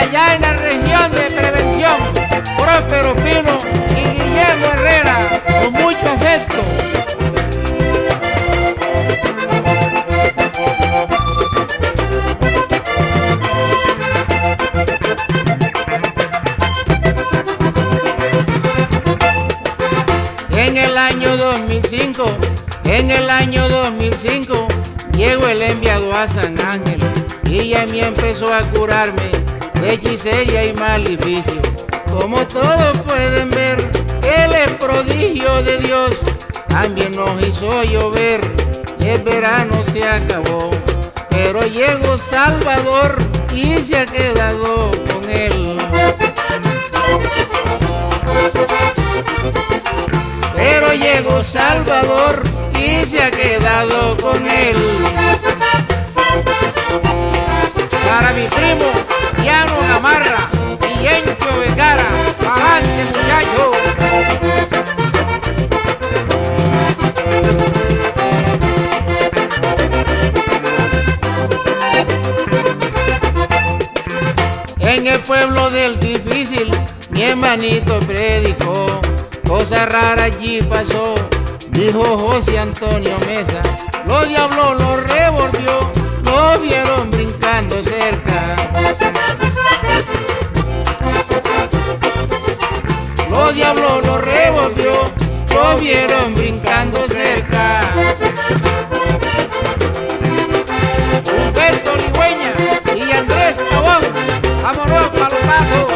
allá en la región de Prevención, Próspero Pino y Guillermo Herrera, con mucho afecto. En el año 2005, llegó el enviado a San Ángel y a mí empezó a curarme de hechicería y maleficio. Como todos pueden ver, Él es prodigio de Dios, también nos hizo llover y el verano se acabó. Pero llegó Salvador y se ha quedado con Él. Pero llegó Salvador y se ha quedado con Él. Para mi primo Llano Gamarra y Encho Vergara, ¡avante muchacho! En el pueblo del difícil mi hermanito predicó, cosa rara allí pasó, dijo José Antonio Mesa. Los diablos lo revolvió, lo vieron brincando cerca. Los diablos lo revolvió, lo vieron brincando cerca. Humberto Ligüeña y Andrés Pavón, vámonos para los patos.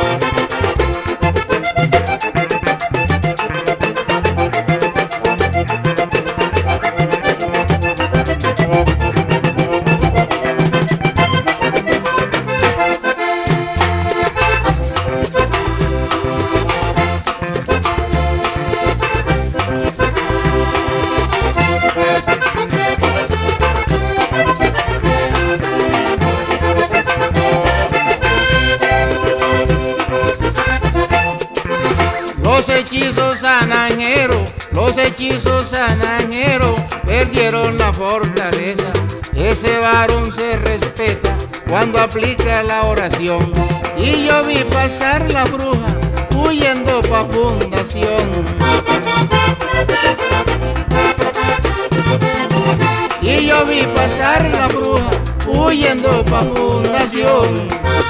Los hechizos sanangeros perdieron la fortaleza. Ese varón se respeta cuando aplica la oración. Y yo vi pasar la bruja huyendo pa' fundación. Y yo vi pasar la bruja huyendo pa' fundación.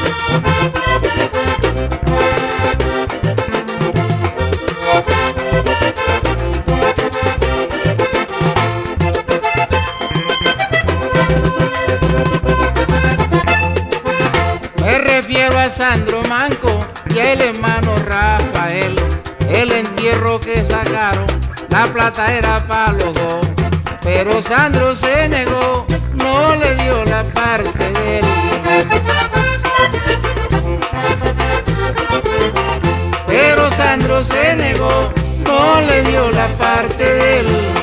Me refiero a Sandro Manco y el hermano Rafael. El entierro que sacaron, la plata era para los dos, pero Sandro se negó, no le dio la parte de él. Pero Sandro se negó, no le dio la parte de él.